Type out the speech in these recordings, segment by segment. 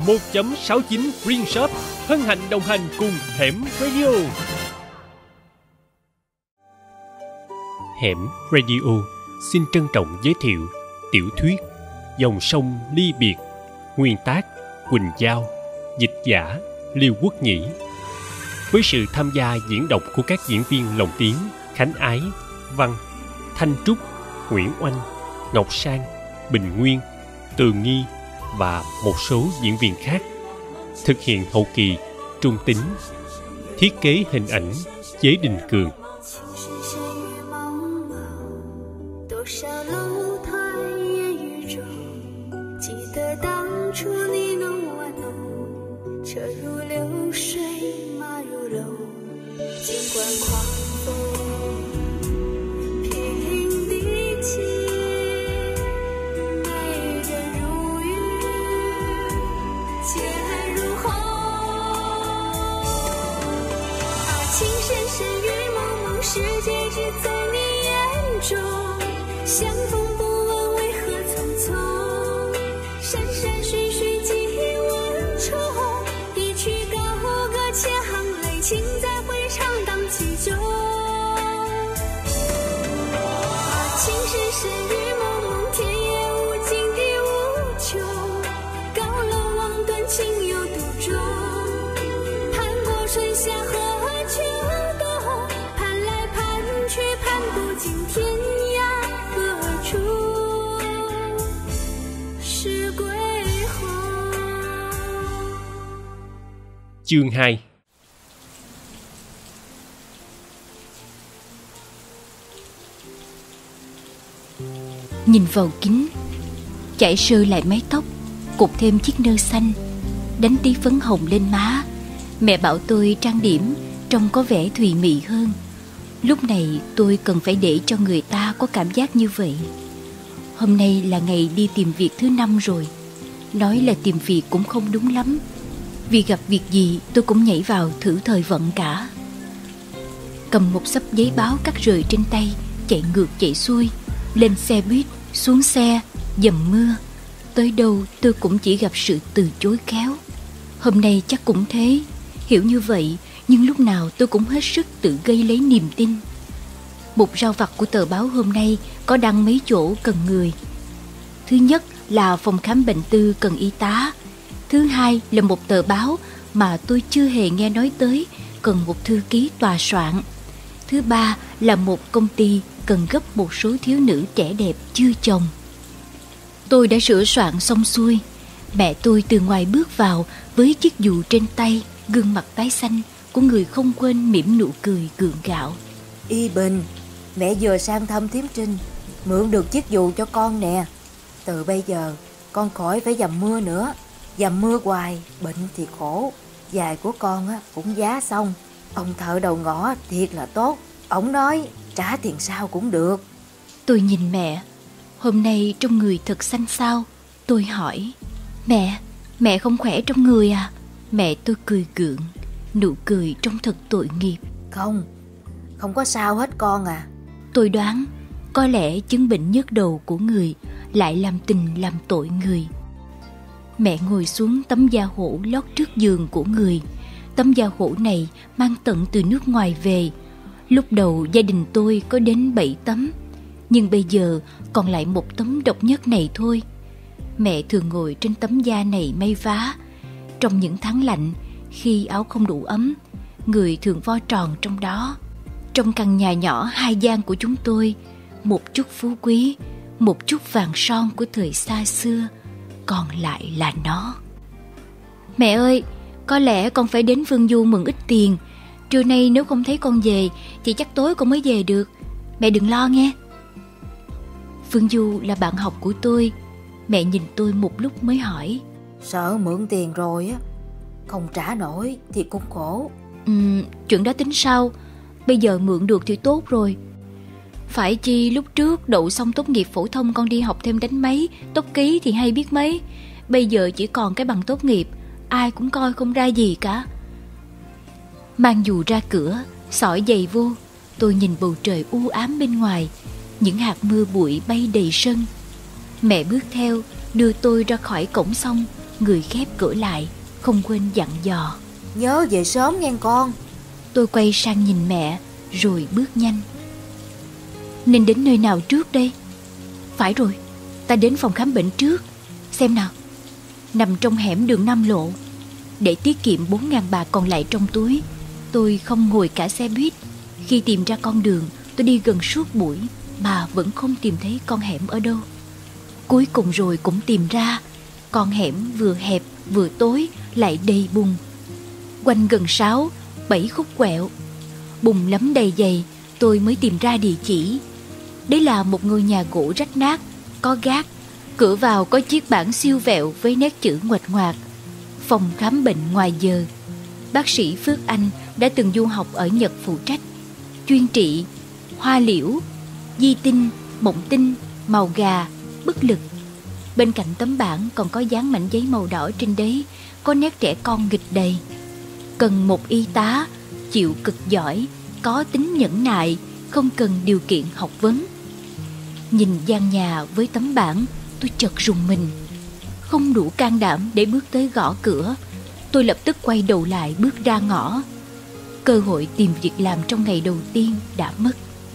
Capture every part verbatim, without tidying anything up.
một chấm sáu chín Green Shop hân hạnh đồng hành cùng Hẻm Radio. Hẻm Radio xin trân trọng giới thiệu tiểu thuyết Dòng sông ly biệt, nguyên tác Quỳnh Giao, dịch giả Liêu Quốc Nhĩ, với sự tham gia diễn đọc của các diễn viên lồng tiếng Khánh Ái, Văn, Thanh Trúc, Nguyễn Oanh, Ngọc Sang, Bình Nguyên, Tường Nghi và một số diễn viên khác. Thực hiện hậu kỳ Trung Tính. Thiết kế hình ảnh Chế Đình Cường. Chương hai. Nhìn vào kính, chải sơ lại mái tóc, cột thêm chiếc nơ xanh, đánh tí phấn hồng lên má. Mẹ bảo tôi trang điểm trông có vẻ thùy mị hơn. Lúc này tôi cần phải để cho người ta có cảm giác như vậy. Hôm nay là ngày đi tìm việc thứ năm rồi. Nói là tìm việc cũng không đúng lắm, vì gặp việc gì tôi cũng nhảy vào thử thời vận cả. Cầm một xấp giấy báo cắt rời trên tay, chạy ngược chạy xuôi, lên xe buýt, xuống xe, dầm mưa. Tới đâu tôi cũng chỉ gặp sự từ chối khéo. Hôm nay chắc cũng thế. Hiểu như vậy, nhưng lúc nào tôi cũng hết sức tự gây lấy niềm tin. Mục rao vặt của tờ báo hôm nay có đăng mấy chỗ cần người. Thứ nhất là phòng khám bệnh tư cần y tá. Thứ hai là một tờ báo mà tôi chưa hề nghe nói tới, cần một thư ký tòa soạn. Thứ ba là một công ty cần gấp một số thiếu nữ trẻ đẹp chưa chồng. Tôi đã sửa soạn xong xuôi. Mẹ tôi từ ngoài bước vào với chiếc dù trên tay, gương mặt tái xanh của người không quên mỉm nụ cười gượng gạo. Y Bình, mẹ vừa sang thăm thím Trinh, mượn được chiếc dù cho con nè. Từ bây giờ con khỏi phải dầm mưa nữa. Dầm mưa hoài, bệnh thì khổ. Giày của con á, cũng giá xong. Ông thợ đầu ngõ thiệt là tốt. Ông nói trả tiền sau cũng được. Tôi nhìn mẹ, hôm nay trong người thật xanh xao. Tôi hỏi, mẹ, mẹ không khỏe trong người à? Mẹ tôi cười gượng, nụ cười trông thật tội nghiệp. Không, không có sao hết con à. Tôi đoán có lẽ chứng bệnh nhức đầu của người lại làm tình làm tội người. Mẹ ngồi xuống tấm da hổ lót trước giường của người. Tấm da hổ này mang tận từ nước ngoài về. Lúc đầu gia đình tôi có đến bảy tấm, nhưng bây giờ còn lại một tấm độc nhất này thôi. Mẹ thường ngồi trên tấm da này may vá. Trong những tháng lạnh, khi áo không đủ ấm, người thường vo tròn trong đó. Trong căn nhà nhỏ hai gian của chúng tôi, một chút phú quý, một chút vàng son của thời xa xưa, còn lại là nó. Mẹ ơi, có lẽ con phải đến Phương Du mượn ít tiền. Trưa nay nếu không thấy con về thì chắc tối con mới về được. Mẹ đừng lo nghe. Phương Du là bạn học của tôi. Mẹ nhìn tôi một lúc mới hỏi, sợ mượn tiền rồi á, không trả nổi thì cũng khổ. Ừ, chuyện đó tính sau. Bây giờ mượn được thì tốt rồi. Phải chi lúc trước đậu xong tốt nghiệp phổ thông con đi học thêm đánh máy, tốc ký thì hay biết mấy. Bây giờ chỉ còn cái bằng tốt nghiệp, ai cũng coi không ra gì cả. Mang dù ra cửa, xỏi giày vô, tôi nhìn bầu trời u ám bên ngoài, những hạt mưa bụi bay đầy sân. Mẹ bước theo, đưa tôi ra khỏi cổng xong, người khép cửa lại, không quên dặn dò. Nhớ về sớm nghe con. Tôi quay sang nhìn mẹ rồi bước nhanh. Nên đến nơi nào trước đây? Phải rồi, ta đến phòng khám bệnh trước. Xem nào, nằm trong hẻm đường Nam Lộ. Để tiết kiệm bốn ngàn bạc còn lại trong túi, tôi không ngồi cả xe buýt. Khi tìm ra con đường, tôi đi gần suốt buổi mà vẫn không tìm thấy con hẻm ở đâu. Cuối cùng rồi cũng tìm ra. Con hẻm vừa hẹp vừa tối lại đầy bùn. Quanh gần sáu, bảy khúc quẹo, bùn lấm đầy dày, tôi mới tìm ra địa chỉ. Đấy là một ngôi nhà gỗ rách nát, có gác. Cửa vào có chiếc bảng siêu vẹo với nét chữ nguệch ngoạc: phòng khám bệnh ngoài giờ. Bác sĩ Phước Anh đã từng du học ở Nhật phụ trách, chuyên trị hoa liễu, di tinh, mộng tinh, màu gà, bất lực. Bên cạnh tấm bảng còn có dán mảnh giấy màu đỏ trên đấy, có nét trẻ con nghịch đầy. Cần một y tá chịu cực giỏi, có tính nhẫn nại, không cần điều kiện học vấn. Nhìn gian nhà với tấm bảng, tôi chợt rùng mình. Không đủ can đảm để bước tới gõ cửa, tôi lập tức quay đầu lại bước ra ngõ. Cơ hội tìm việc làm trong ngày đầu tiên đã mất.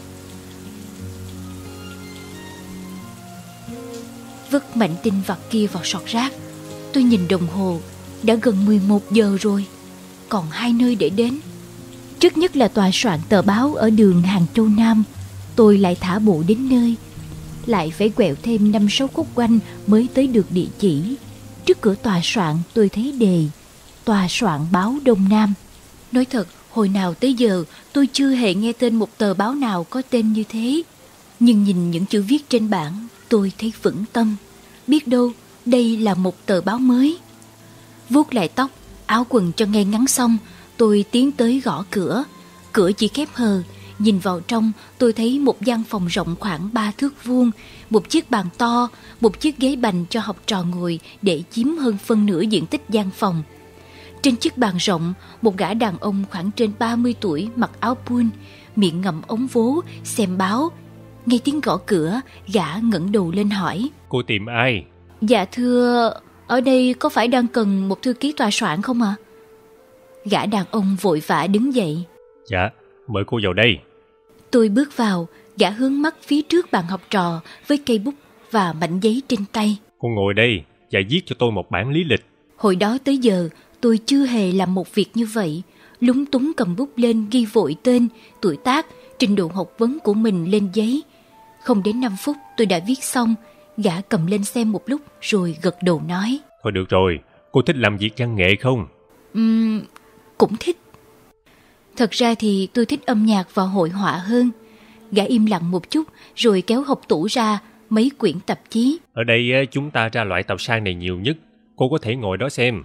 Vứt mảnh tin vặt kia vào sọt rác, tôi nhìn đồng hồ, đã gần mười một giờ rồi. Còn hai nơi để đến. Trước nhất là tòa soạn tờ báo ở đường Hàng Châu Nam. Tôi lại thả bộ đến nơi, lại phải quẹo thêm năm sáu khúc quanh mới tới được địa chỉ. Trước cửa tòa soạn tôi thấy đề Tòa soạn báo Đông Nam. Nói thật, hồi nào tới giờ tôi chưa hề nghe tên một tờ báo nào có tên như thế. Nhưng nhìn những chữ viết trên bảng, tôi thấy vững tâm. Biết đâu đây là một tờ báo mới. Vuốt lại tóc, áo quần cho ngay ngắn xong, tôi tiến tới gõ cửa. Cửa chỉ khép hờ. Nhìn vào trong, tôi thấy một gian phòng rộng khoảng ba thước vuông, một chiếc bàn to, một chiếc ghế bành cho học trò ngồi để chiếm hơn phân nửa diện tích gian phòng. Trên chiếc bàn rộng, một gã đàn ông khoảng trên ba mươi tuổi mặc áo pun, miệng ngậm ống vố, xem báo. Nghe tiếng gõ cửa, gã ngẩng đầu lên hỏi: Cô tìm ai? Dạ thưa, ở đây có phải đang cần một thư ký tòa soạn không ạ? À? Gã đàn ông vội vã đứng dậy. Dạ, mời cô vào đây. Tôi bước vào, gã hướng mắt phía trước bàn học trò với cây bút và mảnh giấy trên tay. Cô ngồi đây và viết cho tôi một bản lý lịch. Hồi đó tới giờ, tôi chưa hề làm một việc như vậy. Lúng túng cầm bút lên ghi vội tên, tuổi tác, trình độ học vấn của mình lên giấy. Không đến năm phút tôi đã viết xong. Gã cầm lên xem một lúc rồi gật đầu nói: Thôi được rồi, cô thích làm việc văn nghệ không? Ừm, cũng thích. Thật ra thì tôi thích âm nhạc và hội họa hơn. Gã im lặng một chút rồi kéo hộc tủ ra mấy quyển tạp chí. Ở đây chúng ta ra loại tàu sang này nhiều nhất. Cô có thể ngồi đó xem.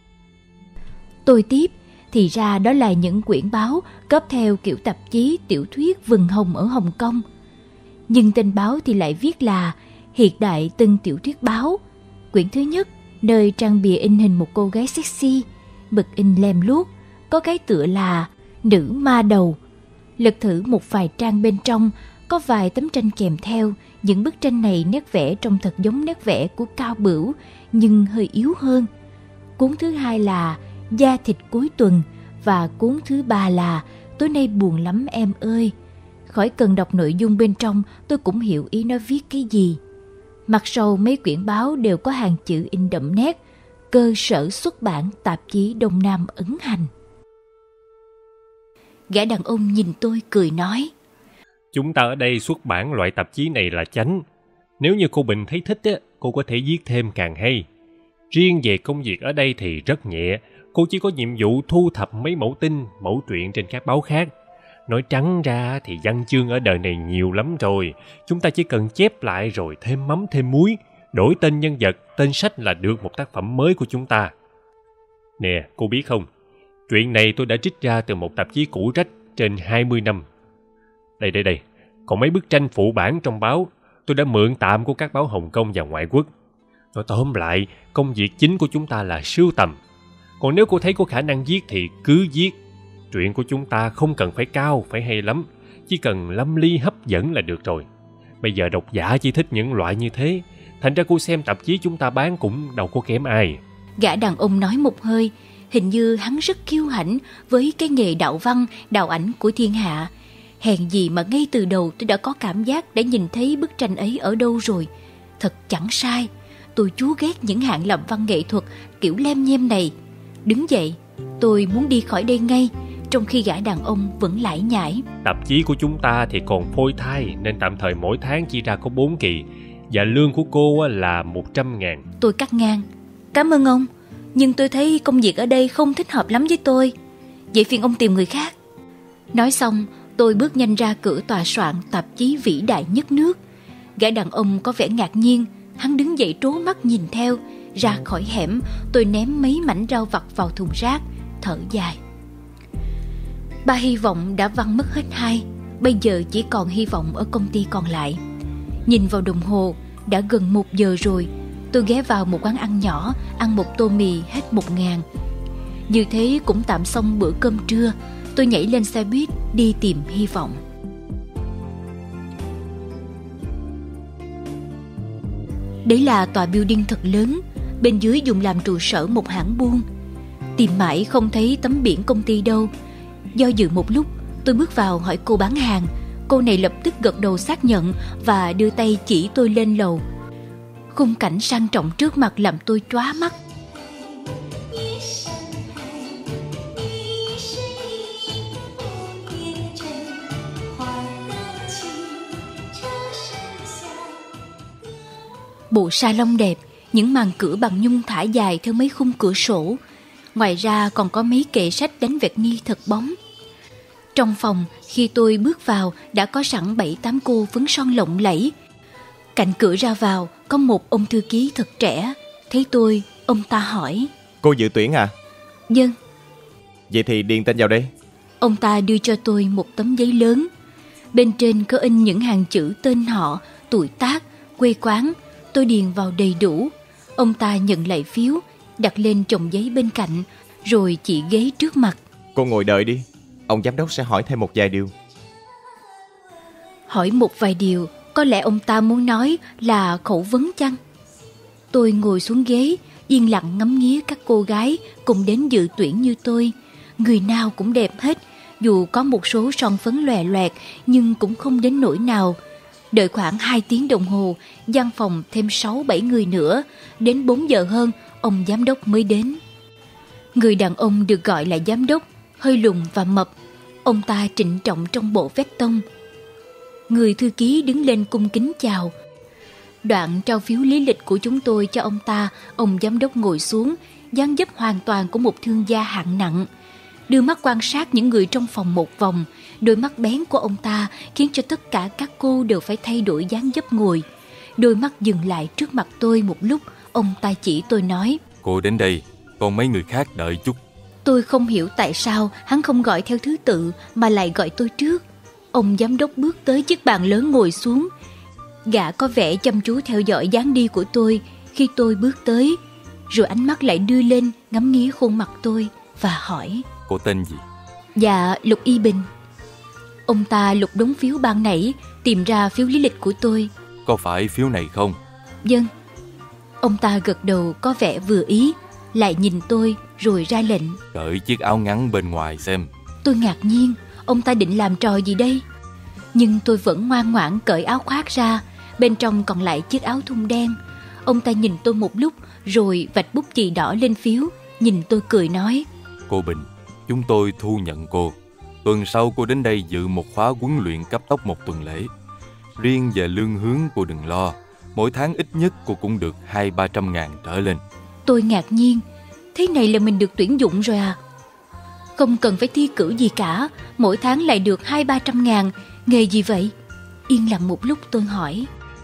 Tôi tiếp, thì ra đó là những quyển báo cấp theo kiểu tạp chí tiểu thuyết vừng hồng ở Hồng Kông. Nhưng tên báo thì lại viết là Hiện Đại Tân Tiểu Thuyết Báo. Quyển thứ nhất, nơi trang bìa in hình một cô gái sexy, mực in lem luốc, có cái tựa là Nữ Ma Đầu. Lật thử một vài trang bên trong, có vài tấm tranh kèm theo. Những bức tranh này nét vẽ trông thật giống nét vẽ của Cao Bửu, nhưng hơi yếu hơn. Cuốn thứ hai là Da Thịt Cuối Tuần, và cuốn thứ ba là Tối Nay Buồn Lắm Em Ơi. Khỏi cần đọc nội dung bên trong, tôi cũng hiểu ý nó viết cái gì. Mặt sau mấy quyển báo đều có hàng chữ in đậm nét: Cơ sở xuất bản tạp chí Đông Nam ấn hành. Gã đàn ông nhìn tôi cười nói: Chúng ta ở đây xuất bản loại tạp chí này là chánh. Nếu như cô Bình thấy thích, cô có thể viết thêm càng hay. Riêng về công việc ở đây thì rất nhẹ. Cô chỉ có nhiệm vụ thu thập mấy mẫu tin, mẫu truyện trên các báo khác. Nói trắng ra thì văn chương ở đời này nhiều lắm rồi. Chúng ta chỉ cần chép lại rồi thêm mắm thêm muối, đổi tên nhân vật, tên sách là được một tác phẩm mới của chúng ta. Nè, cô biết không? Chuyện này tôi đã trích ra từ một tạp chí cũ rách trên hai mươi năm. Đây đây đây, còn mấy bức tranh phụ bản trong báo tôi đã mượn tạm của các báo Hồng Kông và ngoại quốc. Nói tóm lại, công việc chính của chúng ta là sưu tầm. Còn nếu cô thấy có khả năng viết thì cứ viết. Chuyện của chúng ta không cần phải cao, phải hay lắm. Chỉ cần lâm ly hấp dẫn là được rồi. Bây giờ độc giả chỉ thích những loại như thế. Thành ra cô xem tạp chí chúng ta bán cũng đâu có kém ai. Gã đàn ông nói một hơi, hình như hắn rất kiêu hãnh với cái nghề đạo văn, đạo ảnh của thiên hạ. Hèn gì mà ngay từ đầu tôi đã có cảm giác đã nhìn thấy bức tranh ấy ở đâu rồi. Thật chẳng sai, tôi chúa ghét những hạng làm văn nghệ thuật kiểu lem nhem này. Đứng dậy, tôi muốn đi khỏi đây ngay, trong khi gã đàn ông vẫn lải nhải. Tạp chí của chúng ta thì còn phôi thai, nên tạm thời mỗi tháng chỉ ra có bốn kỳ, và lương của cô là một trăm ngàn. Tôi cắt ngang. Cảm ơn ông, nhưng tôi thấy công việc ở đây không thích hợp lắm với tôi. Vậy phiền ông tìm người khác. Nói xong, tôi bước nhanh ra cửa tòa soạn tạp chí vĩ đại nhất nước. Gã đàn ông có vẻ ngạc nhiên, hắn đứng dậy trố mắt nhìn theo. Ra khỏi hẻm, tôi ném mấy mảnh rau vặt vào thùng rác, thở dài. Ba hy vọng đã văng mất hết hai, bây giờ chỉ còn hy vọng ở công ty còn lại. Nhìn vào đồng hồ, đã gần một giờ rồi. Tôi ghé vào một quán ăn nhỏ, ăn một tô mì hết một ngàn. Như thế cũng tạm xong bữa cơm trưa. Tôi nhảy lên xe buýt đi tìm hy vọng. Đấy là tòa building thật lớn, bên dưới dùng làm trụ sở một hãng buôn. Tìm mãi không thấy tấm biển công ty đâu. Do dự một lúc, tôi bước vào hỏi cô bán hàng. Cô này lập tức gật đầu xác nhận và đưa tay chỉ tôi lên lầu. Khung cảnh sang trọng trước mặt làm tôi chóa mắt. Bộ salon đẹp, những màn cửa bằng nhung thả dài theo mấy khung cửa sổ. Ngoài ra còn có mấy kệ sách đánh vẹt ni thật bóng. Trong phòng, khi tôi bước vào, đã có sẵn bảy tám cô phấn son lộng lẫy. Cạnh cửa ra vào, có một ông thư ký thật trẻ. Thấy tôi, ông ta hỏi: Cô dự tuyển à? Vâng. Vậy thì điền tên vào đây. Ông ta đưa cho tôi một tấm giấy lớn. Bên trên có in những hàng chữ tên họ, tuổi tác, quê quán. Tôi điền vào đầy đủ. Ông ta nhận lại phiếu, đặt lên chồng giấy bên cạnh, rồi chỉ ghế trước mặt. Cô ngồi đợi đi, ông giám đốc sẽ hỏi thêm một vài điều. Hỏi một vài điều, có lẽ ông ta muốn nói là khẩu vấn chăng? Tôi ngồi xuống ghế, yên lặng ngắm nghía các cô gái cùng đến dự tuyển như tôi. Người nào cũng đẹp hết, dù có một số son phấn lòe loẹt nhưng cũng không đến nỗi nào. Đợi khoảng hai tiếng đồng hồ, văn phòng thêm sáu bảy người nữa. Đến bốn giờ hơn, ông giám đốc mới đến. Người đàn ông được gọi là giám đốc, hơi lùn và mập. Ông ta trịnh trọng trong bộ vest tông. Người thư ký đứng lên cung kính chào. Đoạn trao phiếu lý lịch của chúng tôi cho ông ta. Ông giám đốc ngồi xuống, dáng dấp hoàn toàn của một thương gia hạng nặng. Đưa mắt quan sát những người trong phòng một vòng. Đôi mắt bén của ông ta khiến cho tất cả các cô đều phải thay đổi dáng dấp ngồi. Đôi mắt dừng lại trước mặt tôi một lúc. Ông ta chỉ tôi nói: Cô đến đây, còn mấy người khác đợi chút. Tôi không hiểu tại sao hắn không gọi theo thứ tự mà lại gọi tôi trước. Ông giám đốc bước tới chiếc bàn lớn ngồi xuống. Gã có vẻ chăm chú theo dõi dáng đi của tôi khi tôi bước tới, rồi ánh mắt lại đưa lên ngắm nghía khuôn mặt tôi và hỏi: Cô tên gì? Dạ, Lục Y Bình. Ông ta lục đống phiếu ban nãy, tìm ra phiếu lý lịch của tôi. Có phải phiếu này không? Vâng. Ông ta gật đầu có vẻ vừa ý, lại nhìn tôi rồi ra lệnh: Cởi chiếc áo ngắn bên ngoài xem. Tôi ngạc nhiên, ông ta định làm trò gì đây? Nhưng tôi vẫn ngoan ngoãn cởi áo khoác ra, bên trong còn lại chiếc áo thun đen. Ông ta nhìn tôi một lúc rồi vạch bút chì đỏ lên phiếu, nhìn tôi cười nói: Cô Bình, chúng tôi thu nhận cô. Tuần sau cô đến đây dự một khóa huấn luyện cấp tốc một tuần lễ. Riêng về lương hướng cô đừng lo, mỗi tháng ít nhất cô cũng được hai ba trăm ngàn trở lên. Tôi ngạc nhiên, thế này là mình được tuyển dụng rồi à? Không cần phải thi cử gì cả, mỗi tháng lại được hai ba trăm ngàn, nghề gì vậy? Yên lặng một lúc tôi hỏi: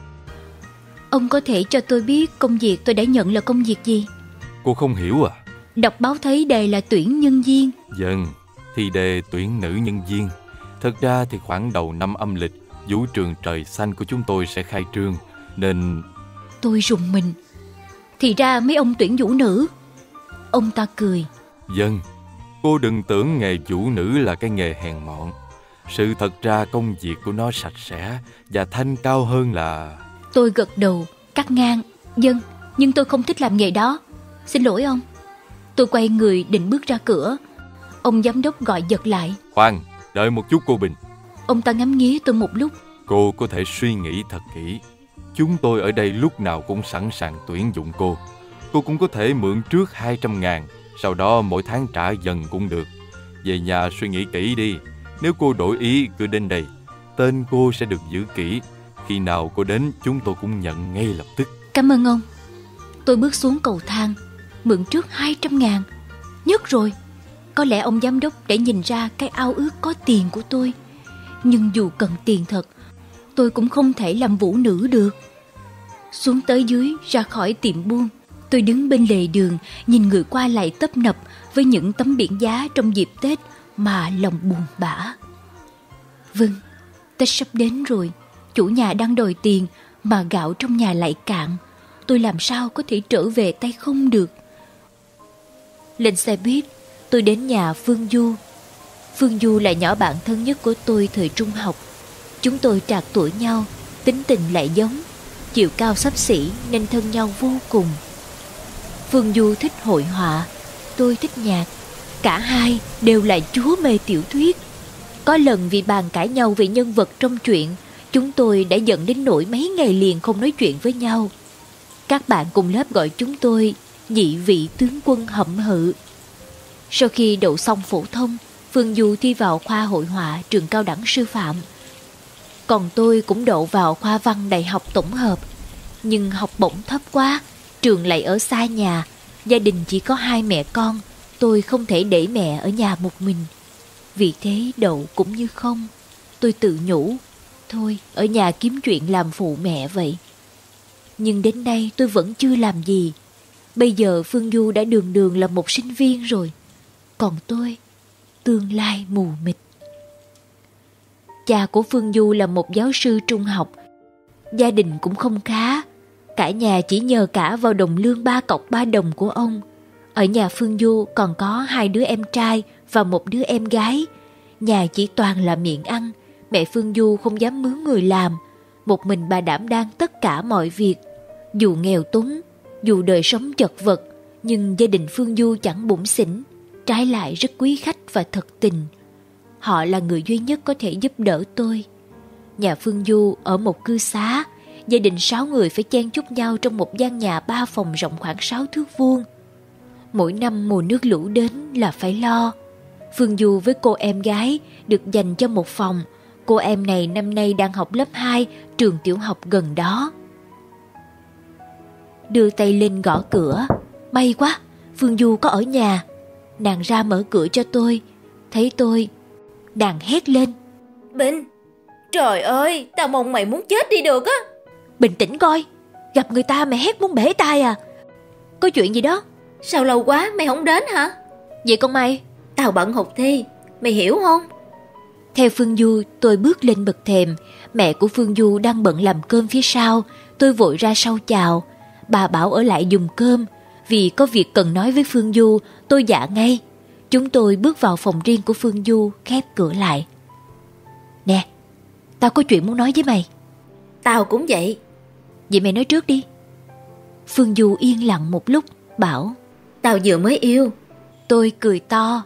Ông có thể cho tôi biết công việc tôi đã nhận là công việc gì? Cô không hiểu à? Đọc báo thấy đề là tuyển nhân viên. Vâng, thì đề tuyển nữ nhân viên. Thật ra thì khoảng đầu năm âm lịch, vũ trường Trời Xanh của chúng tôi sẽ khai trương, nên... Tôi rùng mình. Thì ra mấy ông tuyển vũ nữ. Ông ta cười: Vâng, cô đừng tưởng nghề vũ nữ là cái nghề hèn mọn. Sự thật ra công việc của nó sạch sẽ và thanh cao hơn là... Tôi gật đầu, cắt ngang: Vâng, nhưng tôi không thích làm nghề đó. Xin lỗi ông. Tôi quay người định bước ra cửa. Ông giám đốc gọi giật lại. Khoan, đợi một chút cô Bình. Ông ta ngắm nghía tôi một lúc. Cô có thể suy nghĩ thật kỹ. Chúng tôi ở đây lúc nào cũng sẵn sàng tuyển dụng cô. Cô cũng có thể mượn trước hai trăm ngàn, sau đó mỗi tháng trả dần cũng được. Về nhà suy nghĩ kỹ đi. Nếu cô đổi ý cứ đến đây, tên cô sẽ được giữ kỹ. Khi nào cô đến chúng tôi cũng nhận ngay lập tức. Cảm ơn ông. Tôi bước xuống cầu thang. Mượn trước hai trăm ngàn. Nhất rồi. Có lẽ ông giám đốc đã nhìn ra cái ao ước có tiền của tôi. Nhưng dù cần tiền thật, tôi cũng không thể làm vũ nữ được. Xuống tới dưới, ra khỏi tiệm buôn, tôi đứng bên lề đường, nhìn người qua lại tấp nập với những tấm biển giá trong dịp Tết mà lòng buồn bã. Vâng, Tết sắp đến rồi. Chủ nhà đang đòi tiền mà gạo trong nhà lại cạn. Tôi làm sao có thể trở về tay không được. Lên xe buýt, tôi đến nhà Phương Du. Phương Du là nhỏ bạn thân nhất của tôi thời trung học. Chúng tôi trạc tuổi nhau, tính tình lại giống, chiều cao xấp xỉ nên thân nhau vô cùng. Phương Du thích hội họa, tôi thích nhạc. Cả hai đều là chúa mê tiểu thuyết. Có lần vì bàn cãi nhau về nhân vật trong truyện, chúng tôi đã giận đến nỗi mấy ngày liền không nói chuyện với nhau. Các bạn cùng lớp gọi chúng tôi nhị vị tướng quân hậm hự. Sau khi đậu xong phổ thông, Phương Du thi vào khoa hội họa trường cao đẳng sư phạm. Còn tôi cũng đậu vào khoa văn đại học tổng hợp. Nhưng học bổng thấp quá, trường lại ở xa nhà, gia đình chỉ có hai mẹ con, tôi không thể để mẹ ở nhà một mình. Vì thế đậu cũng như không. Tôi tự nhủ, thôi ở nhà kiếm chuyện làm phụ mẹ vậy. Nhưng đến nay tôi vẫn chưa làm gì. Bây giờ Phương Du đã đường đường là một sinh viên rồi. Còn tôi, tương lai mù mịt. Cha của Phương Du là một giáo sư trung học. Gia đình cũng không khá. Cả nhà chỉ nhờ cả vào đồng lương ba cọc ba đồng của ông. Ở nhà Phương Du còn có hai đứa em trai và một đứa em gái. Nhà chỉ toàn là miệng ăn. Mẹ Phương Du không dám mướn người làm. Một mình bà đảm đang tất cả mọi việc. Dù nghèo túng, dù đời sống chật vật, nhưng gia đình Phương Du chẳng bủn xỉn, trái lại rất quý khách và thật tình. Họ là người duy nhất có thể giúp đỡ tôi. Nhà Phương Du ở một cư xá, gia đình sáu người phải chen chúc nhau trong một gian nhà ba phòng rộng khoảng sáu thước vuông. Mỗi năm mùa nước lũ đến là phải lo. Phương Du với cô em gái được dành cho một phòng. Cô em này năm nay đang học lớp hai, trường tiểu học gần đó. Đưa tay lên gõ cửa. May quá, Phương Du có ở nhà. Nàng ra mở cửa cho tôi. Thấy tôi, nàng hét lên. Bình, trời ơi, tao mong mày muốn chết đi được á. Bình tĩnh coi, gặp người ta mày hét muốn bể tai à? Có chuyện gì đó? Sao lâu quá mày không đến hả? Vậy con mày? Tao bận học thi, mày hiểu không? Theo Phương Du, tôi bước lên bậc thềm. Mẹ của Phương Du đang bận làm cơm phía sau. Tôi vội ra sau chào. Bà bảo ở lại dùng cơm. Vì có việc cần nói với Phương Du, tôi dạ ngay. Chúng tôi bước vào phòng riêng của Phương Du, khép cửa lại. Nè, tao có chuyện muốn nói với mày. Tao cũng vậy. Vậy mày nói trước đi. Phương Du yên lặng một lúc, bảo. Tao vừa mới yêu. Tôi cười to.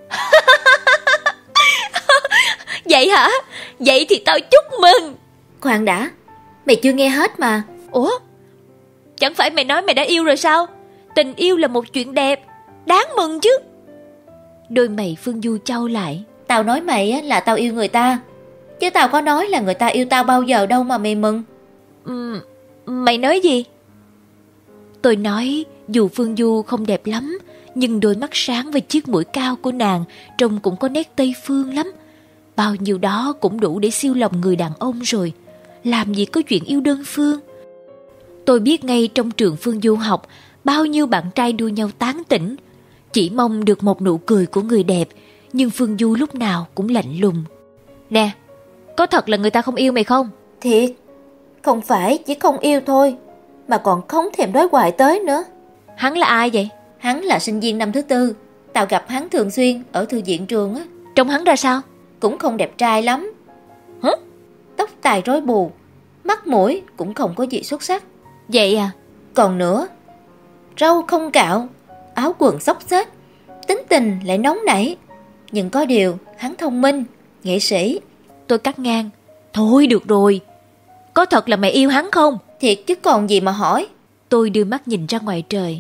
Vậy hả? Vậy thì tao chúc mừng. Khoan đã, mày chưa nghe hết mà. Ủa? Chẳng phải mày nói mày đã yêu rồi sao? Tình yêu là một chuyện đẹp, đáng mừng chứ. Đôi mày Phương Du chau lại. Tao nói mày là tao yêu người ta, chứ tao có nói là người ta yêu tao bao giờ đâu mà mày mừng. Ừ, mày nói gì? Tôi nói dù Phương Du không đẹp lắm, nhưng đôi mắt sáng và chiếc mũi cao của nàng trông cũng có nét Tây Phương lắm. Bao nhiêu đó cũng đủ để siêu lòng người đàn ông rồi. Làm gì có chuyện yêu đơn phương. Tôi biết ngay trong trường Phương Du học, bao nhiêu bạn trai đua nhau tán tỉnh, chỉ mong được một nụ cười của người đẹp. Nhưng Phương Du lúc nào cũng lạnh lùng. Nè, có thật là người ta không yêu mày không? Thiệt, không phải chỉ không yêu thôi, mà còn không thèm đối hoài tới nữa. Hắn là ai vậy? Hắn là sinh viên năm thứ tư. Tao gặp hắn thường xuyên ở thư viện trường á. Trông hắn ra sao? Cũng không đẹp trai lắm. Hả? Tóc tai rối bù, mắt mũi cũng không có gì xuất sắc. Vậy à? Còn nữa, râu không cạo, áo quần xốc xếch, tính tình lại nóng nảy. Nhưng có điều hắn thông minh, nghệ sĩ. Tôi cắt ngang. Thôi được rồi, có thật là mẹ yêu hắn không? Thiệt chứ còn gì mà hỏi. Tôi đưa mắt nhìn ra ngoài trời.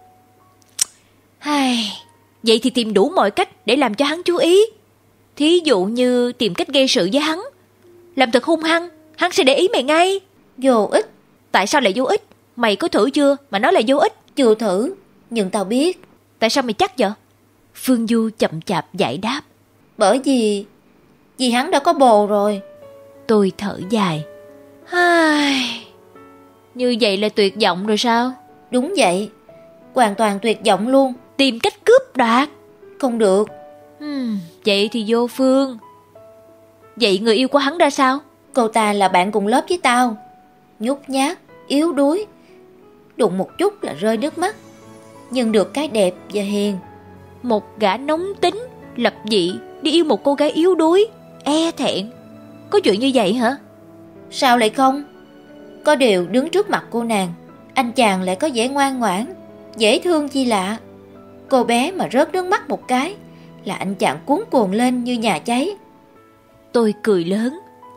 Hai, vậy thì tìm đủ mọi cách để làm cho hắn chú ý. Thí dụ như tìm cách gây sự với hắn, làm thật hung hăng, hắn sẽ để ý mày ngay. Vô ích. Tại sao lại vô ích? Mày có thử chưa mà nói là vô ích? Chưa thử, nhưng tao biết. Tại sao mày chắc vậy? Phương Du chậm chạp giải đáp. Bởi vì Vì hắn đã có bồ rồi. Tôi thở dài. Ai... Như vậy là tuyệt vọng rồi sao? Đúng vậy, hoàn toàn tuyệt vọng luôn. Tìm cách cướp đoạt? Không được. Hmm, vậy thì vô phương. Vậy người yêu của hắn ra sao? Cô ta là bạn cùng lớp với tao. Nhút nhát, yếu đuối, đụng một chút là rơi nước mắt, nhưng được cái đẹp và hiền. Một gã nóng tính, lập dị đi yêu một cô gái yếu đuối, e thẹn. Có chuyện như vậy hả? Sao lại không? Có điều đứng trước mặt cô nàng, anh chàng lại có vẻ ngoan ngoãn, dễ thương chi lạ. Cô bé mà rớt nước mắt một cái là anh chàng cuống cuồng lên như nhà cháy. Tôi cười lớn.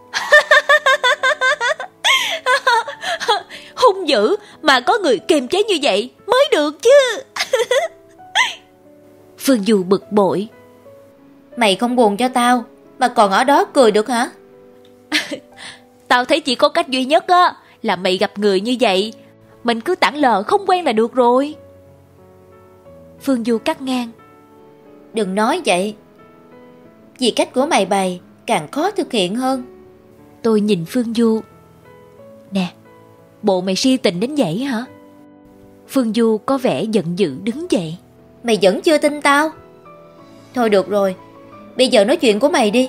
Hung dữ mà có người kiềm chế như vậy mới được chứ. Phương Du bực bội. Mày không buồn cho tao mà còn ở đó cười được hả? Tao thấy chỉ có cách duy nhất á, là mày gặp người như vậy, mình cứ tản lờ không quen là được rồi. Phương Du cắt ngang. Đừng nói vậy, vì cách của mày bày càng khó thực hiện hơn. Tôi nhìn Phương Du. Nè, bộ mày si tình đến vậy hả? Phương Du có vẻ giận dữ đứng dậy. Mày vẫn chưa tin tao? Thôi được rồi, bây giờ nói chuyện của mày đi.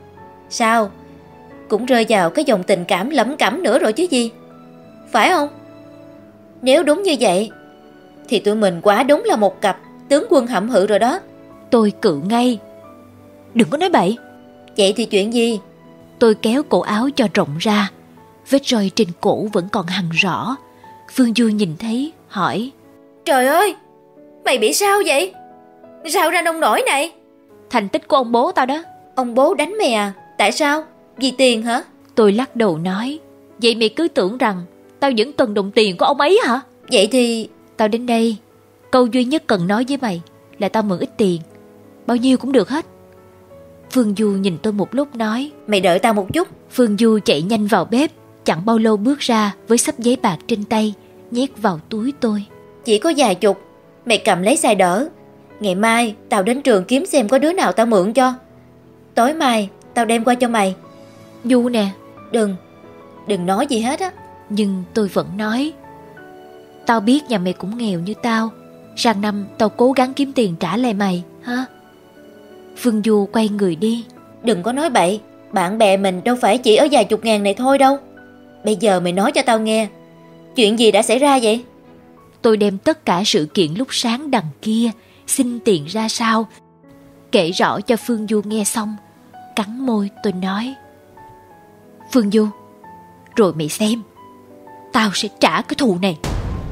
Sao? Cũng rơi vào cái dòng tình cảm lẩm cẩm nữa rồi chứ gì, phải không? Nếu đúng như vậy thì tụi mình quả đúng là một cặp tướng quân hậm hự rồi đó. Tôi cự ngay. Đừng có nói bậy. Vậy thì chuyện gì? Tôi kéo cổ áo cho rộng ra. Vết roi trên cổ vẫn còn hằn rõ. Phương Du nhìn thấy, hỏi. Trời ơi, mày bị sao vậy? Sao ra nông nổi này? Thành tích của ông bố tao đó. Ông bố đánh mày à? Tại sao? Vì tiền hả? Tôi lắc đầu nói. Vậy mày cứ tưởng rằng tao vẫn cần đồng tiền của ông ấy hả? Vậy thì... Tao đến đây, câu duy nhất cần nói với mày là tao mượn ít tiền, bao nhiêu cũng được hết. Phương Du nhìn tôi một lúc nói. Mày đợi tao một chút. Phương Du chạy nhanh vào bếp, chẳng bao lâu bước ra với xấp giấy bạc trên tay, nhét vào túi tôi. Chỉ có vài chục, mày cầm lấy xài đỡ. Ngày mai tao đến trường kiếm xem có đứa nào tao mượn cho. Tối mai tao đem qua cho mày. Du nè. Đừng, đừng nói gì hết á. Nhưng tôi vẫn nói. Tao biết nhà mày cũng nghèo như tao, sang năm tao cố gắng kiếm tiền trả lại mày, ha? Phương Du quay người đi. Đừng có nói bậy, bạn bè mình đâu phải chỉ ở vài chục ngàn này thôi đâu. Bây giờ mày nói cho tao nghe, chuyện gì đã xảy ra vậy? Tôi đem tất cả sự kiện lúc sáng đằng kia, xin tiền ra sao, kể rõ cho Phương Du nghe xong. Cắn môi tôi nói. Phương Du, rồi mày xem, tao sẽ trả cái thù này.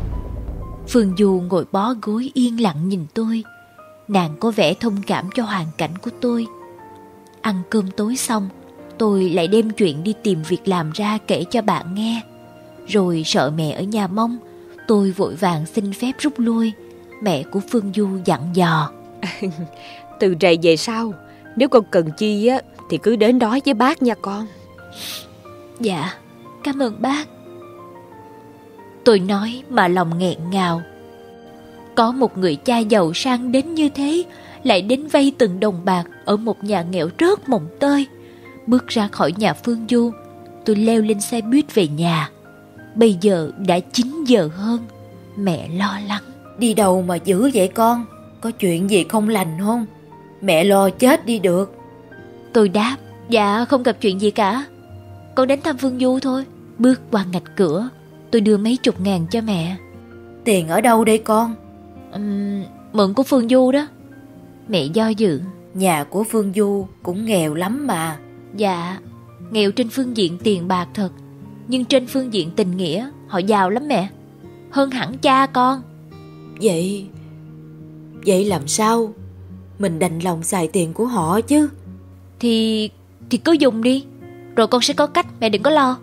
Phương Du ngồi bó gối yên lặng nhìn tôi. Nàng có vẻ thông cảm cho hoàn cảnh của tôi. Ăn cơm tối xong, tôi lại đem chuyện đi tìm việc làm ra kể cho bạn nghe. Rồi sợ mẹ ở nhà mong, tôi vội vàng xin phép rút lui. Mẹ của Phương Du dặn dò. Từ rày về sau, nếu con cần chi á thì cứ đến đó với bác nha con. Dạ, cảm ơn bác. Tôi nói mà lòng nghẹn ngào. Có một người cha giàu sang đến như thế, lại đến vay từng đồng bạc ở một nhà nghèo rớt mồng tơi. Bước ra khỏi nhà Phương Du, tôi leo lên xe buýt về nhà. Bây giờ đã chín giờ hơn. Mẹ lo lắng. Đi đâu mà dữ vậy con? Có chuyện gì không lành không? Mẹ lo chết đi được. Tôi đáp. Dạ không gặp chuyện gì cả, con đến thăm Phương Du thôi. Bước qua ngạch cửa, tôi đưa mấy chục ngàn cho mẹ. Tiền ở đâu đây con? Uhm, mượn của Phương Du đó. Mẹ do dự. Nhà của Phương Du cũng nghèo lắm mà. Dạ, nghèo trên phương diện tiền bạc thật, nhưng trên phương diện tình nghĩa họ giàu lắm mẹ. Hơn hẳn cha con. Vậy... Vậy làm sao? Mình đành lòng xài tiền của họ chứ. Thì... thì cứ dùng đi, rồi con sẽ có cách, mẹ đừng có lo.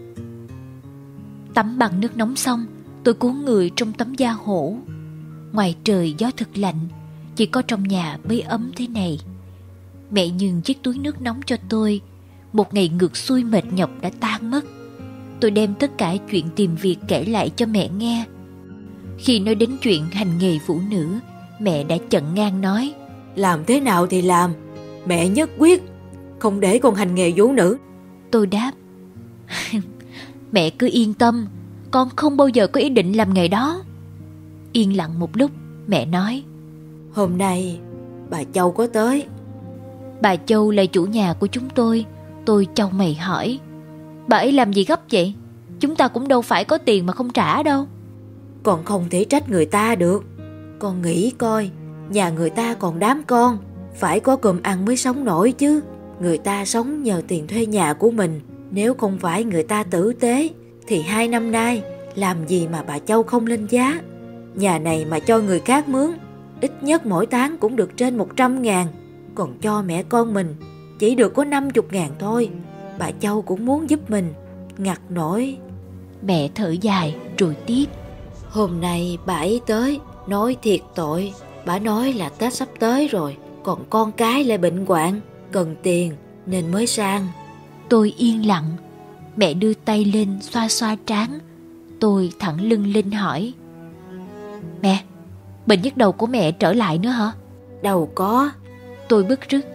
Tắm bằng nước nóng xong, tôi cuốn người trong tấm da hổ. Ngoài trời gió thật lạnh, chỉ có trong nhà mới ấm thế này. Mẹ nhường chiếc túi nước nóng cho tôi. Một ngày ngược xuôi mệt nhọc đã tan mất. Tôi đem tất cả chuyện tìm việc kể lại cho mẹ nghe. Khi nói đến chuyện hành nghề phụ nữ, mẹ đã chặn ngang nói: Làm thế nào thì làm, mẹ nhất quyết không để con hành nghề vũ nữ. Tôi đáp: Mẹ cứ yên tâm, con không bao giờ có ý định làm nghề đó. Yên lặng một lúc, mẹ nói: Hôm nay bà Châu có tới. Bà Châu là chủ nhà của chúng tôi. Tôi chau mày hỏi: Bà ấy làm gì gấp vậy? Chúng ta cũng đâu phải có tiền mà không trả đâu. Con không thể trách người ta được. Con nghĩ coi, nhà người ta còn đám con, phải có cơm ăn mới sống nổi chứ. Người ta sống nhờ tiền thuê nhà của mình. Nếu không phải người ta tử tế thì hai năm nay làm gì mà bà Châu không lên giá. Nhà này mà cho người khác mướn, ít nhất mỗi tháng cũng được trên một trăm ngàn. Còn cho mẹ con mình chỉ được có năm mươi ngàn thôi. Bà Châu cũng muốn giúp mình, ngặt nổi. Mẹ thở dài rồi tiếp: Hôm nay bà ấy tới, nói thiệt tội. Bà nói là Tết sắp tới rồi, còn con cái lại bệnh hoạn, cần tiền nên mới sang. Tôi yên lặng. Mẹ đưa tay lên xoa xoa trán. Tôi thẳng lưng lên hỏi: Mẹ, bệnh nhức đầu của mẹ trở lại nữa hả? Đâu có. Tôi bứt rứt: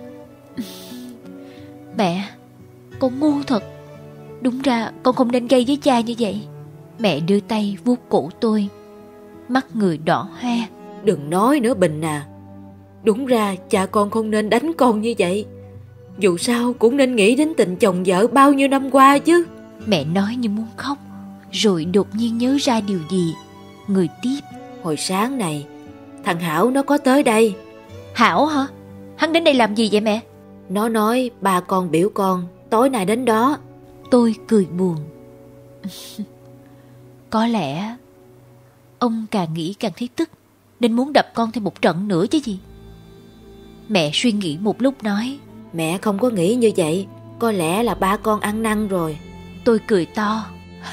Mẹ, con ngu thật. Đúng ra con không nên gây với cha như vậy. Mẹ đưa tay vuốt cổ tôi. Mắt người đỏ hoe. Đừng nói nữa Bình à. Đúng ra cha con không nên đánh con như vậy. Dù sao cũng nên nghĩ đến tình chồng vợ bao nhiêu năm qua chứ. Mẹ nói như muốn khóc, rồi đột nhiên nhớ ra điều gì. Người tiếp: Hồi sáng này thằng Hảo nó có tới đây. Hảo hả? Hắn đến đây làm gì vậy mẹ? Nó nói ba con biểu con tối nay đến đó. Tôi cười buồn. Có lẽ ông càng nghĩ càng thấy tức, nên muốn đập con thêm một trận nữa chứ gì. Mẹ suy nghĩ một lúc nói: Mẹ không có nghĩ như vậy. Có lẽ là ba con ăn năn rồi. Tôi cười to.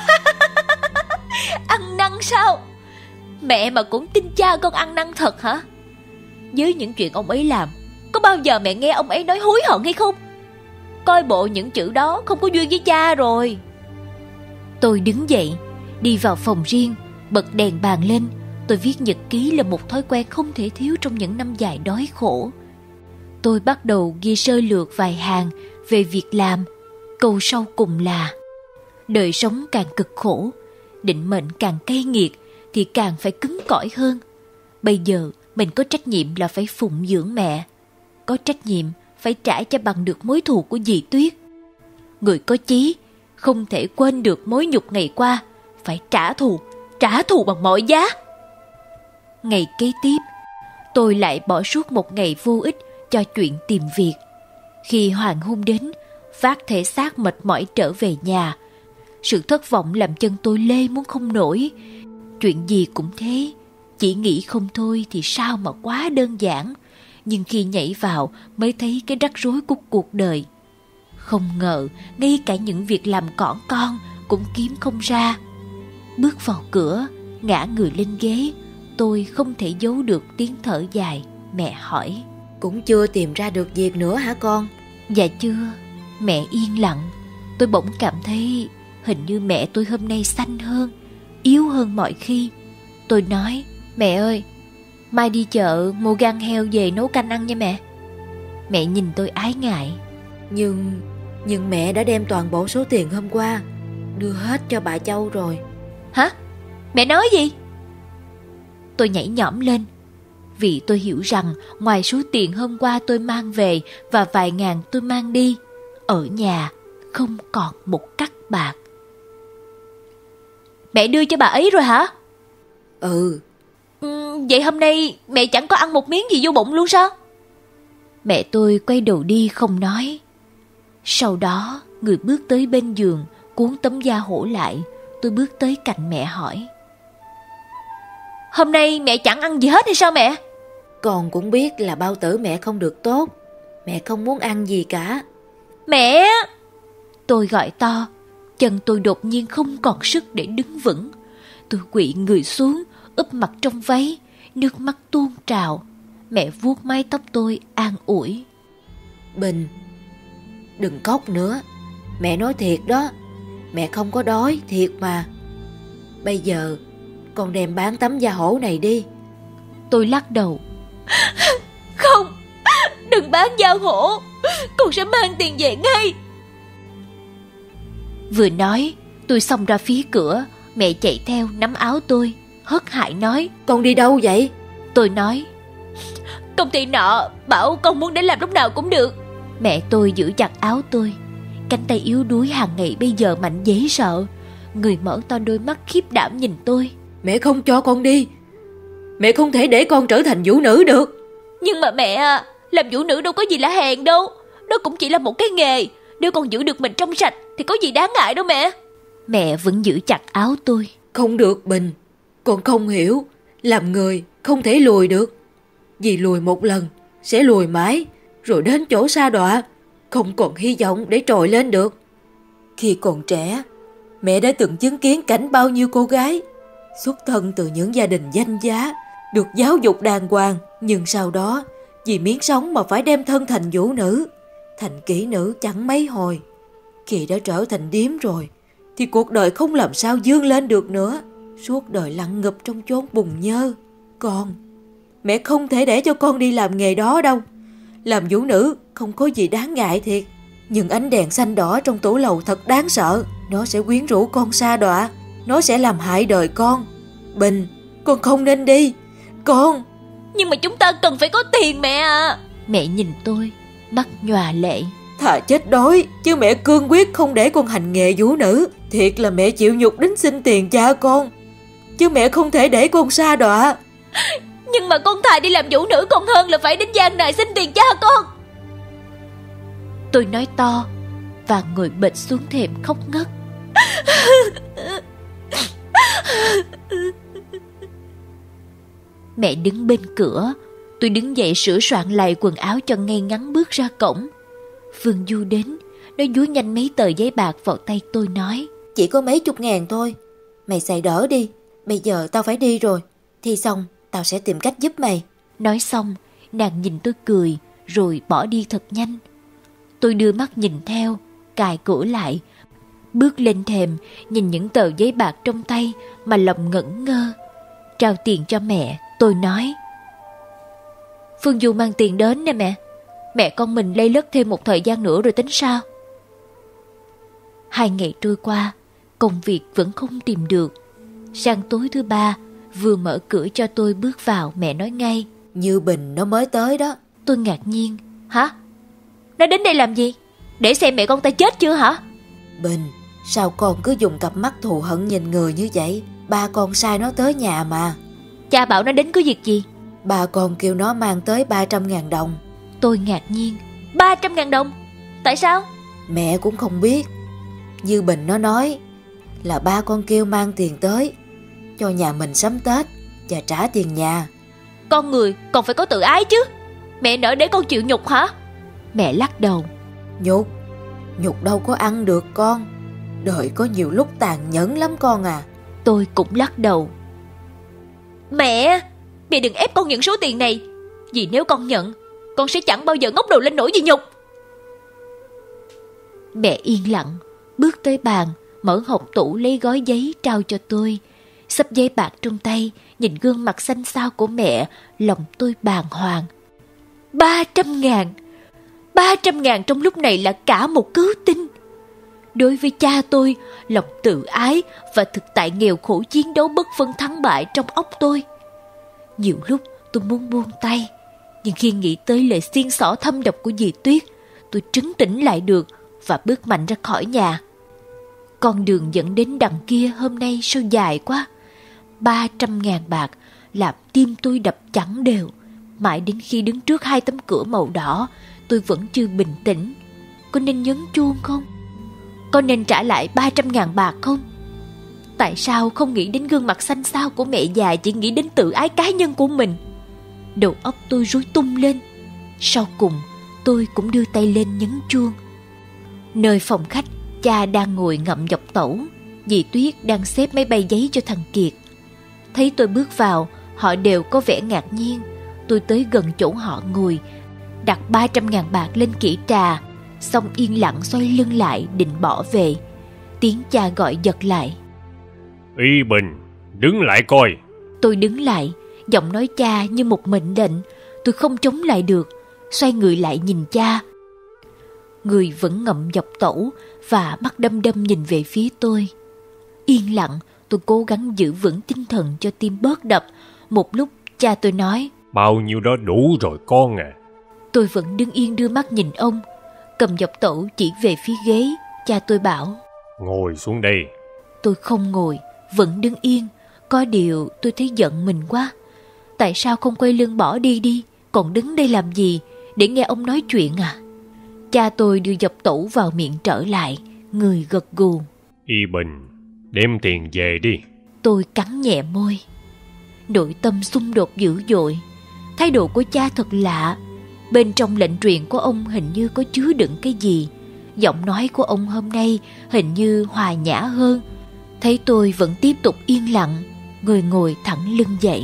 Ăn năn sao? Mẹ mà cũng tin cha con ăn năn thật hả? Với những chuyện ông ấy làm, có bao giờ mẹ nghe ông ấy nói hối hận hay không? Coi bộ những chữ đó không có duyên với cha rồi. Tôi đứng dậy, đi vào phòng riêng, bật đèn bàn lên. Tôi viết nhật ký là một thói quen không thể thiếu trong những năm dài đói khổ. Tôi bắt đầu ghi sơ lược vài hàng về việc làm. Câu sau cùng là: đời sống càng cực khổ, định mệnh càng cay nghiệt thì càng phải cứng cỏi hơn. Bây giờ mình có trách nhiệm là phải phụng dưỡng mẹ, có trách nhiệm phải trả cho bằng được mối thù của dì Tuyết. Người có chí không thể quên được mối nhục ngày qua, phải trả thù, trả thù bằng mọi giá. Ngày kế tiếp, tôi lại bỏ suốt một ngày vô ích cho chuyện tìm việc. Khi hoàng hôn đến, vác thể xác mệt mỏi trở về nhà. Sự thất vọng làm chân tôi lê muốn không nổi. Chuyện gì cũng thế, chỉ nghĩ không thôi thì sao mà quá đơn giản. Nhưng khi nhảy vào mới thấy cái rắc rối của cuộc đời. Không ngờ, ngay cả những việc làm cỏn con cũng kiếm không ra. Bước vào cửa, ngã người lên ghế, tôi không thể giấu được tiếng thở dài. Mẹ hỏi: Cũng chưa tìm ra được việc nữa hả con? Dạ chưa. Mẹ yên lặng. Tôi bỗng cảm thấy hình như mẹ tôi hôm nay xanh hơn, yếu hơn mọi khi. Tôi nói: Mẹ ơi, mai đi chợ mua gan heo về nấu canh ăn nha mẹ. Mẹ nhìn tôi ái ngại. Nhưng Nhưng mẹ đã đem toàn bộ số tiền hôm qua đưa hết cho bà Châu rồi. Hả? Mẹ nói gì? Tôi nhảy nhõm lên, vì tôi hiểu rằng ngoài số tiền hôm qua tôi mang về và vài ngàn tôi mang đi, ở nhà không còn một cắc bạc. Mẹ đưa cho bà ấy rồi hả? Ừ. ừ Vậy hôm nay mẹ chẳng có ăn một miếng gì vô bụng luôn sao? Mẹ tôi quay đầu đi không nói. Sau đó người bước tới bên giường, cuốn tấm da hổ lại. Tôi bước tới cạnh mẹ hỏi: Hôm nay mẹ chẳng ăn gì hết hay sao mẹ? Con cũng biết là bao tử mẹ không được tốt. Mẹ không muốn ăn gì cả. Mẹ! Tôi gọi to. Chân tôi đột nhiên không còn sức để đứng vững. Tôi quỵ người xuống, úp mặt trong váy, nước mắt tuôn trào. Mẹ vuốt mái tóc tôi an ủi. Bình, đừng khóc nữa. Mẹ nói thiệt đó. Mẹ không có đói, thiệt mà. Bây giờ con đem bán tấm da hổ này đi. Tôi lắc đầu. Không, đừng bán da hổ. Con sẽ mang tiền về ngay. Vừa nói, tôi xông ra phía cửa. Mẹ chạy theo nắm áo tôi, hớt hải nói. Con đi đâu vậy? Tôi nói. Công ty nọ bảo con muốn đến làm lúc nào cũng được. Mẹ tôi giữ chặt áo tôi. Cánh tay yếu đuối hàng ngày bây giờ mạnh dễ sợ. Người mở to đôi mắt khiếp đảm nhìn tôi. Mẹ không cho con đi. Mẹ không thể để con trở thành vũ nữ được. Nhưng mà mẹ à, làm vũ nữ đâu có gì là hèn đâu. Đó cũng chỉ là một cái nghề. Nếu con giữ được mình trong sạch thì có gì đáng ngại đâu mẹ. Mẹ vẫn giữ chặt áo tôi. Không được Bình. Con không hiểu. Làm người không thể lùi được. Vì lùi một lần sẽ lùi mãi. Rồi đến chỗ sa đọa không còn hy vọng để trồi lên được. Khi còn trẻ, mẹ đã từng chứng kiến cảnh bao nhiêu cô gái xuất thân từ những gia đình danh giá, được giáo dục đàng hoàng, nhưng sau đó vì miếng sống mà phải đem thân thành vũ nữ, thành kỹ nữ chẳng mấy hồi. Khi đã trở thành điếm rồi thì cuộc đời không làm sao vươn lên được nữa, suốt đời lặn ngập trong chốn bùn nhơ. Con, mẹ không thể để cho con đi làm nghề đó đâu. Làm vũ nữ không có gì đáng ngại thiệt, nhưng ánh đèn xanh đỏ trong tủ lầu thật đáng sợ. Nó sẽ quyến rũ con sa đọa. Nó sẽ làm hại đời con. Bình, con không nên đi. Con. Nhưng mà chúng ta cần phải có tiền mẹ à. Mẹ nhìn tôi, mắt nhòa lệ. Thà chết đói chứ mẹ cương quyết không để con hành nghề vũ nữ. Thiệt là mẹ chịu nhục đến xin tiền cha con, chứ mẹ không thể để con sa đọa. Nhưng mà con thà đi làm vũ nữ còn hơn là phải đến gian này xin tiền cha con. Tôi nói to và ngồi bệt xuống thềm khóc ngất. Mẹ đứng bên cửa. Tôi đứng dậy sửa soạn lại quần áo cho ngay ngắn bước ra cổng. Phương Du đến. Nó dúi nhanh mấy tờ giấy bạc vào tay tôi nói. Chỉ có mấy chục ngàn thôi, mày xài đỡ đi. Bây giờ tao phải đi rồi. Thi xong tao sẽ tìm cách giúp mày. Nói xong, nàng nhìn tôi cười rồi bỏ đi thật nhanh. Tôi đưa mắt nhìn theo, cài cửa lại, bước lên thềm, nhìn những tờ giấy bạc trong tay mà lòng ngẩn ngơ. Trao tiền cho mẹ, tôi nói. Phương Du mang tiền đến nè mẹ. Mẹ con mình lây lất thêm một thời gian nữa rồi tính sao? Hai ngày trôi qua, công việc vẫn không tìm được. Sang tối thứ ba, vừa mở cửa cho tôi bước vào, mẹ nói ngay. Như Bình nó mới tới đó. Tôi ngạc nhiên. Hả? Nó đến đây làm gì? Để xem mẹ con ta chết chưa hả? Bình, sao con cứ dùng cặp mắt thù hận nhìn người như vậy? Ba con sai nó tới nhà mà. Cha bảo nó đến có việc gì? Ba con kêu nó mang tới ba trăm ngàn đồng. Tôi ngạc nhiên. Ba trăm ngàn đồng? Tại sao? Mẹ cũng không biết. Như Bình nó nói là ba con kêu mang tiền tới cho nhà mình sắm Tết và trả tiền nhà. Con người còn phải có tự ái chứ. Mẹ nỡ để con chịu nhục hả? Mẹ lắc đầu. Nhục? Nhục đâu có ăn được con. Đời có nhiều lúc tàn nhẫn lắm con à. Tôi cũng lắc đầu. Mẹ, mẹ đừng ép con nhận số tiền này. Vì nếu con nhận, con sẽ chẳng bao giờ ngóc đầu lên nổi vì nhục. Mẹ yên lặng, bước tới bàn, mở hộc tủ lấy gói giấy trao cho tôi. Xấp giấy bạc trong tay, nhìn gương mặt xanh xao của mẹ, lòng tôi bàng hoàng. Ba trăm ngàn! Ba trăm ngàn trong lúc này là cả một cứu tinh. Đối với cha tôi, lòng tự ái và thực tại nghèo khổ chiến đấu bất phân thắng bại trong óc tôi. Nhiều lúc tôi muốn buông tay, nhưng khi nghĩ tới lời xiên xỏ thâm độc của dì Tuyết, tôi trấn tĩnh lại được và bước mạnh ra khỏi nhà. Con đường dẫn đến đằng kia hôm nay sao dài quá. Ba trăm ngàn bạc làm tim tôi đập chẳng đều. Mãi đến khi đứng trước hai tấm cửa màu đỏ, tôi vẫn chưa bình tĩnh. Có nên nhấn chuông không? Có nên trả lại ba trăm ngàn bạc không? Tại sao không nghĩ đến gương mặt xanh xao của mẹ già, chỉ nghĩ đến tự ái cá nhân của mình? Đầu óc tôi rối tung lên. Sau cùng tôi cũng đưa tay lên nhấn chuông. Nơi phòng khách, cha đang ngồi ngậm dọc tẩu, dì Tuyết đang xếp mấy bay giấy cho thằng Kiệt. Thấy tôi bước vào, họ đều có vẻ ngạc nhiên. Tôi tới gần chỗ họ ngồi, đặt ba trăm ngàn bạc lên kỹ trà, xong yên lặng xoay lưng lại định bỏ về. Tiếng cha gọi giật lại. Y Bình, đứng lại coi. Tôi đứng lại, giọng nói cha như một mệnh lệnh. Tôi không chống lại được, xoay người lại nhìn cha. Người vẫn ngậm dọc tẩu và mắt đăm đăm nhìn về phía tôi. Yên lặng, tôi cố gắng giữ vững tinh thần cho tim bớt đập. Một lúc cha tôi nói: Bao nhiêu đó đủ rồi con à. Tôi vẫn đứng yên đưa mắt nhìn ông. Cầm dọc tẩu chỉ về phía ghế. Cha tôi bảo: Ngồi xuống đây. Tôi không ngồi, vẫn đứng yên. Có điều tôi thấy giận mình quá. Tại sao không quay lưng bỏ đi đi, còn đứng đây làm gì? Để nghe ông nói chuyện à? Cha tôi đưa dọc tẩu vào miệng trở lại. Người gật gù. Y Bình, đem tiền về đi. Tôi cắn nhẹ môi. Nội tâm xung đột dữ dội. Thái độ của cha thật lạ. Bên trong lệnh truyền của ông hình như có chứa đựng cái gì. Giọng nói của ông hôm nay hình như hòa nhã hơn. Thấy tôi vẫn tiếp tục yên lặng, người ngồi thẳng lưng dậy.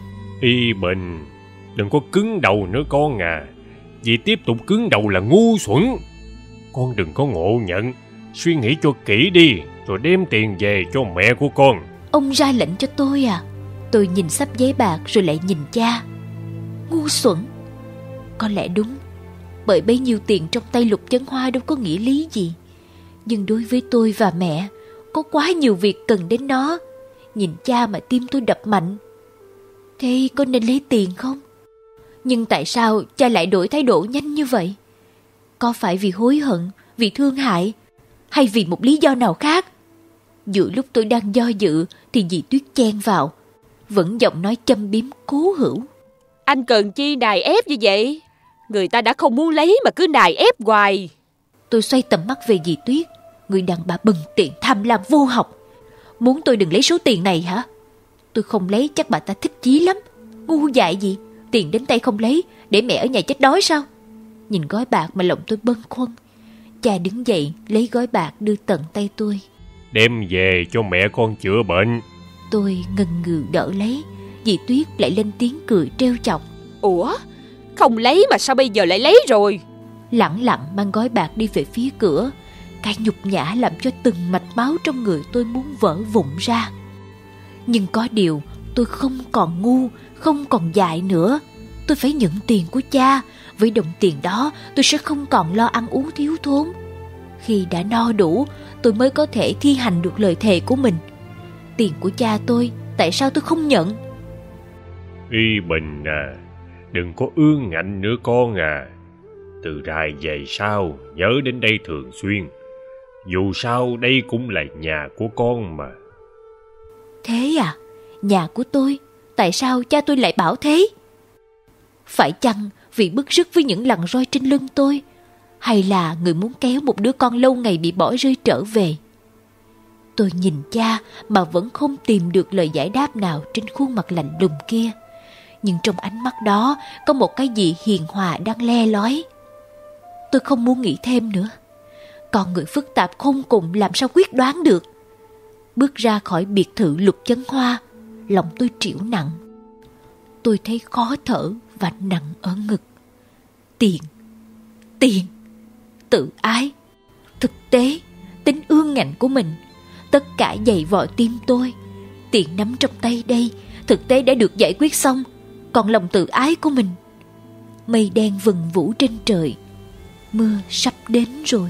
Y Bình, đừng có cứng đầu nữa con à. Vì tiếp tục cứng đầu là ngu xuẩn. Con đừng có ngộ nhận. Suy nghĩ cho kỹ đi, rồi đem tiền về cho mẹ của con. Ông ra lệnh cho tôi à? Tôi nhìn sắp giấy bạc rồi lại nhìn cha. Ngu xuẩn. Có lẽ đúng. Bởi bấy nhiêu tiền trong tay Lục Chấn Hoa đâu có nghĩa lý gì. Nhưng đối với tôi và mẹ, có quá nhiều việc cần đến nó. Nhìn cha mà tim tôi đập mạnh. Thế có nên lấy tiền không? Nhưng tại sao cha lại đổi thái độ nhanh như vậy? Có phải vì hối hận, vì thương hại, hay vì một lý do nào khác? Giữa lúc tôi đang do dự thì dì Tuyết chen vào, vẫn giọng nói châm biếm cố hữu. Anh cần chi nài ép như vậy? Người ta đã không muốn lấy mà cứ nài ép hoài. Tôi xoay tầm mắt về dì Tuyết. Người đàn bà bần tiện tham lam vô học. Muốn tôi đừng lấy số tiền này hả? Tôi không lấy chắc bà ta thích chí lắm. Ngu dại gì? Tiền đến tay không lấy, để mẹ ở nhà chết đói sao? Nhìn gói bạc mà lòng tôi bâng khuâng. Cha đứng dậy lấy gói bạc đưa tận tay tôi. Đem về cho mẹ con chữa bệnh. Tôi ngần ngừ đỡ lấy. Dì Tuyết lại lên tiếng cười trêu chọc. Ủa? Không lấy mà sao bây giờ lại lấy rồi? Lẳng lặng mang gói bạc đi về phía cửa. Cái nhục nhã làm cho từng mạch máu trong người tôi muốn vỡ vụn ra. Nhưng có điều tôi không còn ngu, không còn dại nữa. Tôi phải nhận tiền của cha. Với đồng tiền đó tôi sẽ không còn lo ăn uống thiếu thốn. Khi đã no đủ, tôi mới có thể thi hành được lời thề của mình. Tiền của cha tôi, tại sao tôi không nhận? Y Bình à, đừng có ương ngạnh nữa con à. Từ rày về sau, nhớ đến đây thường xuyên. Dù sao đây cũng là nhà của con mà. Thế à? Nhà của tôi? Tại sao cha tôi lại bảo thế? Phải chăng vì bức rứt với những lằn roi trên lưng tôi? Hay là người muốn kéo một đứa con lâu ngày bị bỏ rơi trở về? Tôi nhìn cha mà vẫn không tìm được lời giải đáp nào trên khuôn mặt lạnh lùng kia. Nhưng trong ánh mắt đó có một cái gì hiền hòa đang le lói. Tôi không muốn nghĩ thêm nữa. Con người phức tạp khôn cùng làm sao quyết đoán được. Bước ra khỏi biệt thự Lục Chấn Hoa, lòng tôi trĩu nặng. Tôi thấy khó thở và nặng ở ngực. Tiền, tiền, tự ái, thực tế, tính ương ngạnh của mình, tất cả dày vò tim tôi. Tiền nắm trong tay đây, thực tế đã được giải quyết xong. Còn lòng tự ái của mình, mây đen vần vũ trên trời, mưa sắp đến rồi.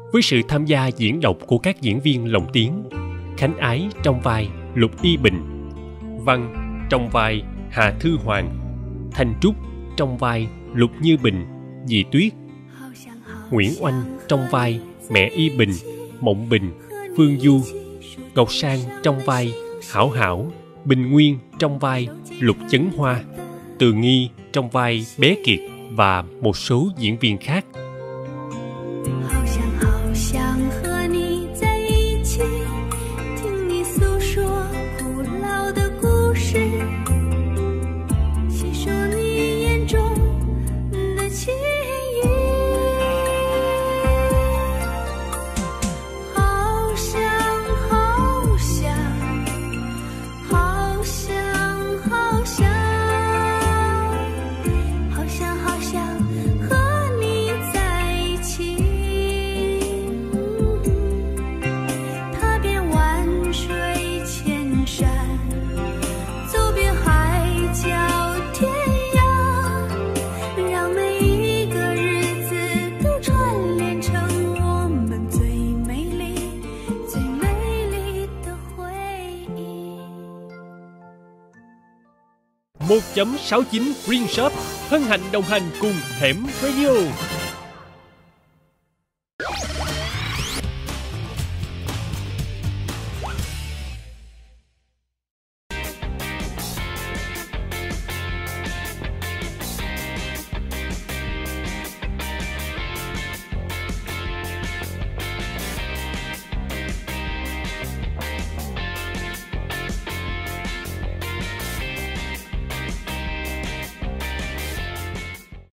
với sự tham gia diễn đọc của các diễn viên lồng tiếng: Khánh Ái trong vai Lục Y Bình, Văn trong vai Hà Thư Hoàng, Thanh Trúc trong vai Lục Như Bình, Dì Tuyết, Nguyễn Oanh trong vai mẹ Y Bình, Mộng Bình, Phương Du, Ngọc Sang trong vai Hảo Hảo, Bình Nguyên trong vai Lục Chấn Hoa, Từ Nghi trong vai Bé Kiệt và một số diễn viên khác. một chấm sáu chín Green Shop hân hạnh đồng hành cùng Hẻm Radio.